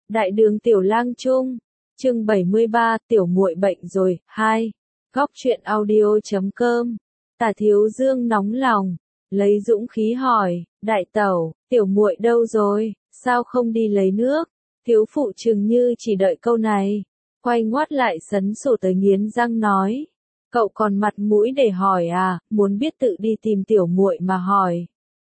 Đại đường Tiểu Lang Trung, chương 73, tiểu muội bệnh rồi, 2. Góc truyện audio.com. Tả Thiếu Dương nóng lòng, lấy dũng khí hỏi, đại tẩu, tiểu muội đâu rồi, sao không đi lấy nước? Thiếu phụ chừng như chỉ đợi câu này, quay ngoắt lại sấn sổ tới nghiến răng nói, cậu còn mặt mũi để hỏi à, muốn biết tự đi tìm tiểu muội mà hỏi.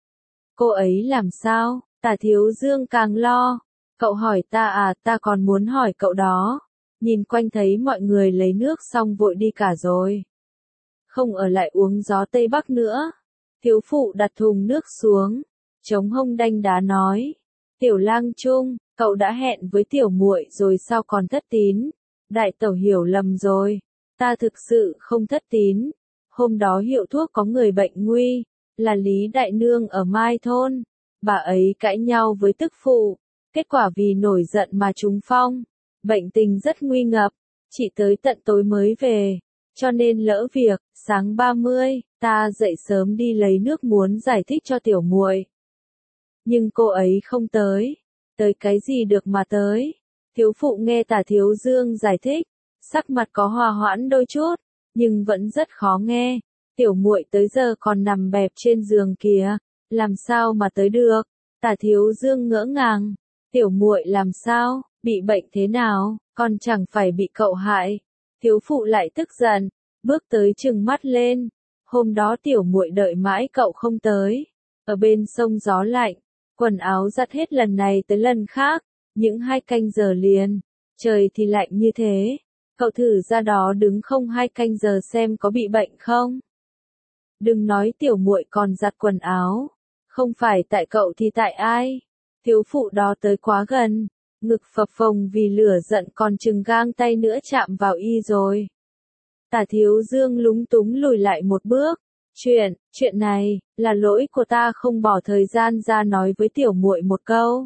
Cô ấy làm sao? Tả Thiếu Dương càng lo. Cậu hỏi ta à, ta còn muốn hỏi cậu đó. Nhìn quanh thấy mọi người lấy nước xong vội đi cả rồi. Không ở lại uống gió Tây Bắc nữa. Thiếu phụ đặt thùng nước xuống, chống hông đanh đá nói. Tiểu Lang Trung, cậu đã hẹn với tiểu muội rồi sao còn thất tín? Đại tẩu hiểu lầm rồi. Ta thực sự không thất tín. Hôm đó hiệu thuốc có người bệnh nguy, là Lý Đại Nương ở Mai Thôn. Bà ấy cãi nhau với tức phụ. Kết quả vì nổi giận mà trúng phong. Bệnh tình rất nguy ngập. Chỉ tới tận tối mới về. Cho nên lỡ việc, sáng 30, ta dậy sớm đi lấy nước muốn giải thích cho tiểu muội. Nhưng cô ấy không tới. Tới cái gì được mà tới. Thiếu phụ nghe Tả Thiếu Dương giải thích. Sắc mặt có hòa hoãn đôi chút. Nhưng vẫn rất khó nghe. Tiểu muội tới giờ còn nằm bẹp trên giường kìa. Làm sao mà tới được? Tả Thiếu Dương ngỡ ngàng. Tiểu muội làm sao? Bị bệnh thế nào? Còn chẳng phải bị cậu hại. Thiếu phụ lại tức giận, bước tới trừng mắt lên. Hôm đó tiểu muội đợi mãi cậu không tới. Ở bên sông gió lạnh, quần áo giặt hết lần này tới lần khác, những 2 canh giờ liền. Trời thì lạnh như thế, cậu thử ra đó đứng không 2 canh giờ xem có bị bệnh không. Đừng nói tiểu muội còn giặt quần áo, không phải tại cậu thì tại ai? Thiếu phụ đó tới quá gần, ngực phập phồng vì lửa giận còn chừng gang tay nữa chạm vào y rồi. Tả Thiếu Dương lúng túng lùi lại một bước. Chuyện này, là lỗi của ta không bỏ thời gian ra nói với tiểu muội một câu.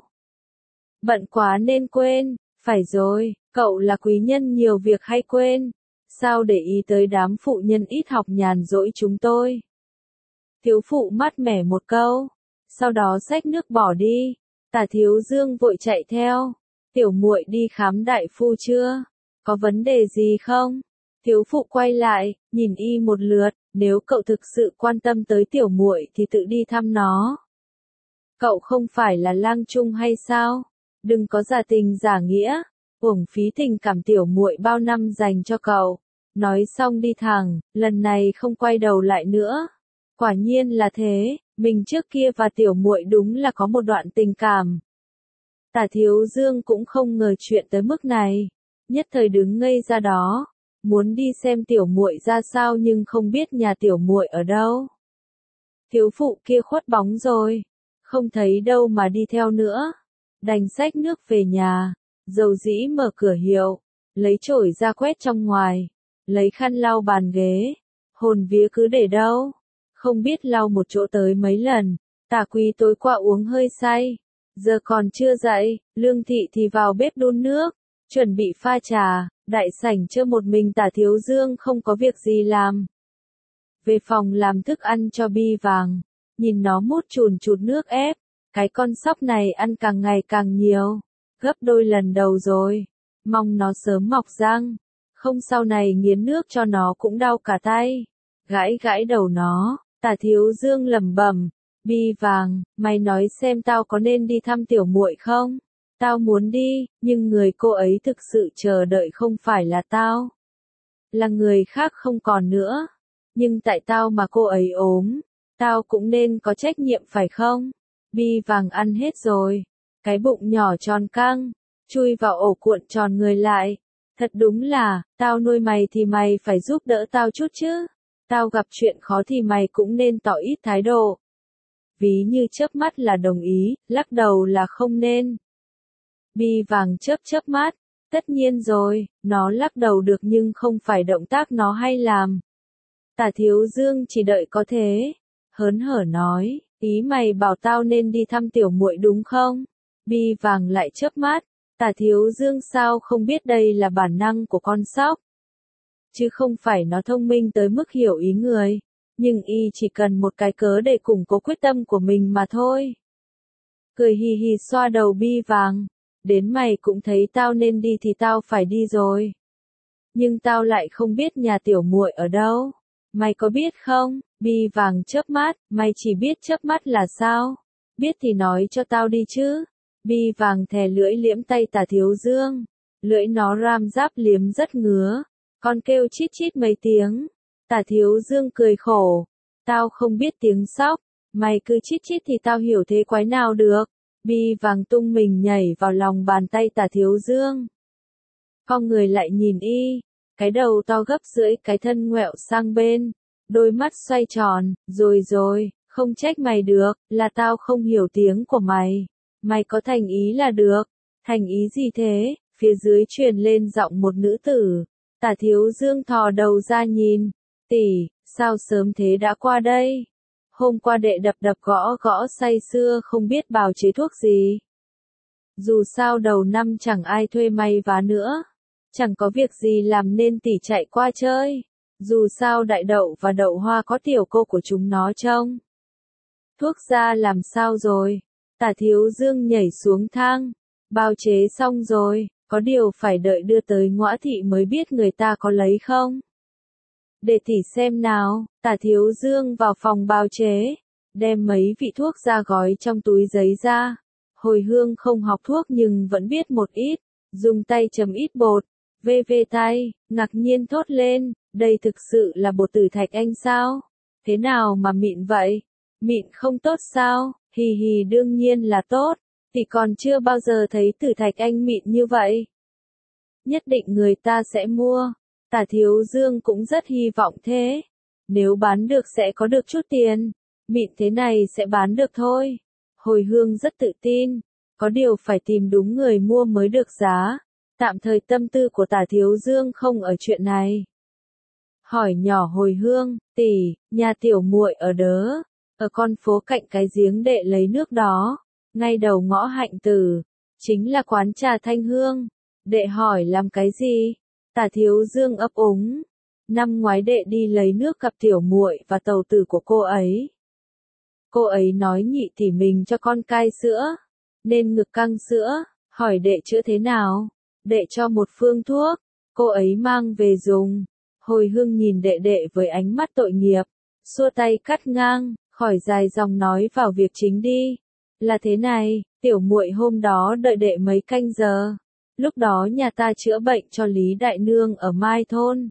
Bận quá nên quên, phải rồi, cậu là quý nhân nhiều việc hay quên. Sao để ý tới đám phụ nhân ít học nhàn rỗi chúng tôi? Thiếu phụ mát mẻ một câu, sau đó xách nước bỏ đi. Tả Thiếu Dương vội chạy theo. Tiểu muội đi khám đại phu chưa? Có vấn đề gì không? Thiếu phụ quay lại, nhìn y một lượt, nếu cậu thực sự quan tâm tới tiểu muội thì tự đi thăm nó. Cậu không phải là lang trung hay sao? Đừng có giả tình giả nghĩa, uổng phí tình cảm tiểu muội bao năm dành cho cậu. Nói xong đi thẳng, lần này không quay đầu lại nữa. Quả nhiên là thế, mình trước kia và tiểu muội đúng là có một đoạn tình cảm. Tả Thiếu Dương cũng không ngờ chuyện tới mức này, nhất thời đứng ngây ra đó, muốn đi xem tiểu muội ra sao nhưng không biết nhà tiểu muội ở đâu. Thiếu phụ kia khuất bóng rồi, không thấy đâu mà đi theo nữa, đành xách nước về nhà, dầu dĩ mở cửa hiệu, lấy chổi ra quét trong ngoài, lấy khăn lau bàn ghế, hồn vía cứ để đâu, không biết lau một chỗ tới mấy lần. Tả Quý tối qua uống hơi say, giờ còn chưa dậy, Lương Thị thì vào bếp đun nước, chuẩn bị pha trà, đại sảnh chơ một mình Tả Thiếu Dương không có việc gì làm. Về phòng làm thức ăn cho Bi Vàng, nhìn nó mút chùn chụt nước ép, cái con sóc này ăn càng ngày càng nhiều, gấp đôi lần đầu rồi, mong nó sớm mọc răng, không sau này nghiến nước cho nó cũng đau cả tay. Gãi gãi đầu nó, Tả Thiếu Dương lẩm bẩm. Bi Vàng, mày nói xem tao có nên đi thăm tiểu muội không? Tao muốn đi, nhưng người cô ấy thực sự chờ đợi không phải là tao. Là người khác không còn nữa. Nhưng tại tao mà cô ấy ốm, tao cũng nên có trách nhiệm phải không? Bi Vàng ăn hết rồi. Cái bụng nhỏ tròn căng, chui vào ổ cuộn tròn người lại. Thật đúng là, tao nuôi mày thì mày phải giúp đỡ tao chút chứ. Tao gặp chuyện khó thì mày cũng nên tỏ ít thái độ. Ví như chớp mắt là đồng ý, lắc đầu là không nên. Bi Vàng chớp mắt, tất nhiên rồi, nó lắc đầu được nhưng không phải động tác nó hay làm. Tả Thiếu Dương chỉ đợi có thế, hớn hở nói, ý mày bảo tao nên đi thăm tiểu muội đúng không? Bi Vàng lại chớp mắt, Tả Thiếu Dương sao không biết đây là bản năng của con sóc. Chứ không phải nó thông minh tới mức hiểu ý người. Nhưng y chỉ cần một cái cớ để củng cố quyết tâm của mình mà thôi. Cười hì hì xoa đầu Bi Vàng. đến mày cũng thấy tao nên đi thì tao phải đi rồi. Nhưng tao lại không biết nhà tiểu muội ở đâu. Mày có biết không? Bi vàng chớp mắt, mày chỉ biết chớp mắt là sao? Biết thì nói cho tao đi chứ. Bi vàng thè lưỡi liếm tay Tả Thiếu Dương. Lưỡi nó ram giáp liếm rất ngứa. Con kêu chít chít mấy tiếng. Tả Thiếu Dương cười khổ. Tao không biết tiếng sóc. Mày cứ chít chít thì tao hiểu thế quái nào được. Bi vàng tung mình nhảy vào lòng bàn tay Tả Thiếu Dương. Con người lại nhìn y. Cái đầu to gấp rưỡi, cái thân ngoẹo sang bên. Đôi mắt xoay tròn. Rồi, không trách mày được, là tao không hiểu tiếng của mày. Mày có thành ý là được. Thành ý gì thế? Phía dưới truyền lên giọng một nữ tử. Tả Thiếu Dương thò đầu ra nhìn. Tỷ, sao sớm thế đã qua đây? Hôm qua đệ đập gõ gõ say sưa không biết bào chế thuốc gì. Dù sao đầu năm chẳng ai thuê may vá nữa. Chẳng có việc gì làm nên tỷ chạy qua chơi. Dù sao đại đậu và đậu hoa có tiểu cô của chúng nó trông. Thuốc ra làm sao rồi? Tả Thiếu Dương nhảy xuống thang. Bào chế xong rồi, có điều phải đợi đưa tới Ngõa Thị mới biết người ta có lấy không. Để tỷ xem nào. Tả Thiếu Dương vào phòng bào chế, đem mấy vị thuốc ra gói trong túi giấy ra. Hồi Hương không học thuốc nhưng vẫn biết một ít, dùng tay chấm ít bột, vê tay, ngạc nhiên thốt lên, đây thực sự là bột tử thạch anh sao? Thế nào mà mịn vậy? Mịn không tốt sao? Hì hì, đương nhiên là tốt, thì còn chưa bao giờ thấy tử thạch anh mịn như vậy. Nhất định người ta sẽ mua. Tả Thiếu Dương cũng rất hy vọng thế. Nếu bán được sẽ có được chút tiền. Mịn thế này sẽ bán được thôi. Hồi Hương rất tự tin. Có điều phải tìm đúng người mua mới được giá. Tạm thời tâm tư của Tả Thiếu Dương không ở chuyện này. Hỏi nhỏ Hồi Hương, tỷ, nhà tiểu muội ở đớ. Ở con phố cạnh cái giếng đệ lấy nước đó. Ngay đầu ngõ Hạnh Tử. Chính là quán trà Thanh Hương. Đệ hỏi làm cái gì? Tả Thiếu Dương ấp úng. Năm ngoái đệ đi lấy nước gặp tiểu muội và tàu tử của cô ấy. Cô ấy nói nhị tỷ mình cho con cai sữa, nên ngực căng sữa, hỏi đệ chữa thế nào. Đệ cho một phương thuốc, cô ấy mang về dùng. Hồi Hương nhìn đệ với ánh mắt tội nghiệp, xua tay cắt ngang, khỏi dài dòng nói vào việc chính đi. Là thế này, tiểu muội hôm đó đợi đệ mấy canh giờ. Lúc đó nhà ta chữa bệnh cho Lý Đại Nương ở Mai Thôn.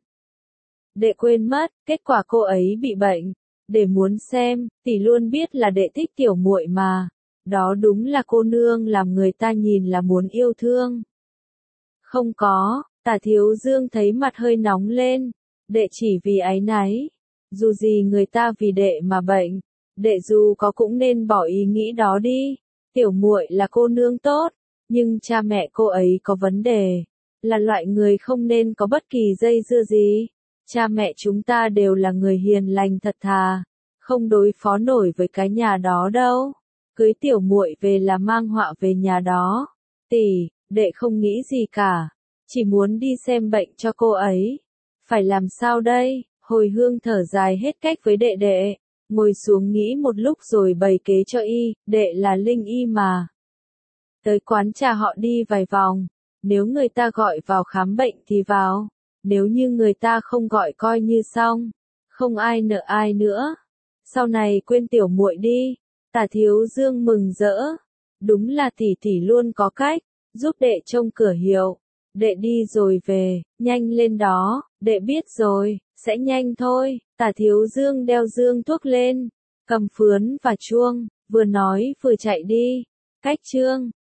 Đệ quên mất, kết quả cô ấy bị bệnh. Đệ muốn xem, tỷ luôn biết là đệ thích tiểu muội mà. Đó đúng là cô nương làm người ta nhìn là muốn yêu thương. Không có, Tả Thiếu Dương thấy mặt hơi nóng lên. Đệ chỉ vì áy náy. Dù gì người ta vì đệ mà bệnh. Đệ dù có cũng nên bỏ ý nghĩ đó đi. Tiểu muội là cô nương tốt. Nhưng cha mẹ cô ấy có vấn đề, là loại người không nên có bất kỳ dây dưa gì. Cha mẹ chúng ta đều là người hiền lành thật thà, không đối phó nổi với cái nhà đó đâu. Cưới tiểu muội về là mang họa về nhà đó. Tỷ, đệ không nghĩ gì cả, chỉ muốn đi xem bệnh cho cô ấy. Phải làm sao đây? Hồi Hương thở dài hết cách với đệ, ngồi xuống nghĩ một lúc rồi bày kế cho y, đệ là linh y mà. Tới quán trà họ đi vài vòng, nếu người ta gọi vào khám bệnh thì vào, nếu như người ta không gọi coi như xong, không ai nợ ai nữa. Sau này quên tiểu muội đi. Tả Thiếu Dương mừng rỡ, đúng là tỷ tỷ luôn có cách, giúp đệ trông cửa hiệu. Đệ đi rồi về, nhanh lên đó, đệ biết rồi, sẽ nhanh thôi. Tả Thiếu Dương đeo dương thuốc lên, cầm phướn và chuông, vừa nói vừa chạy đi. Cách chương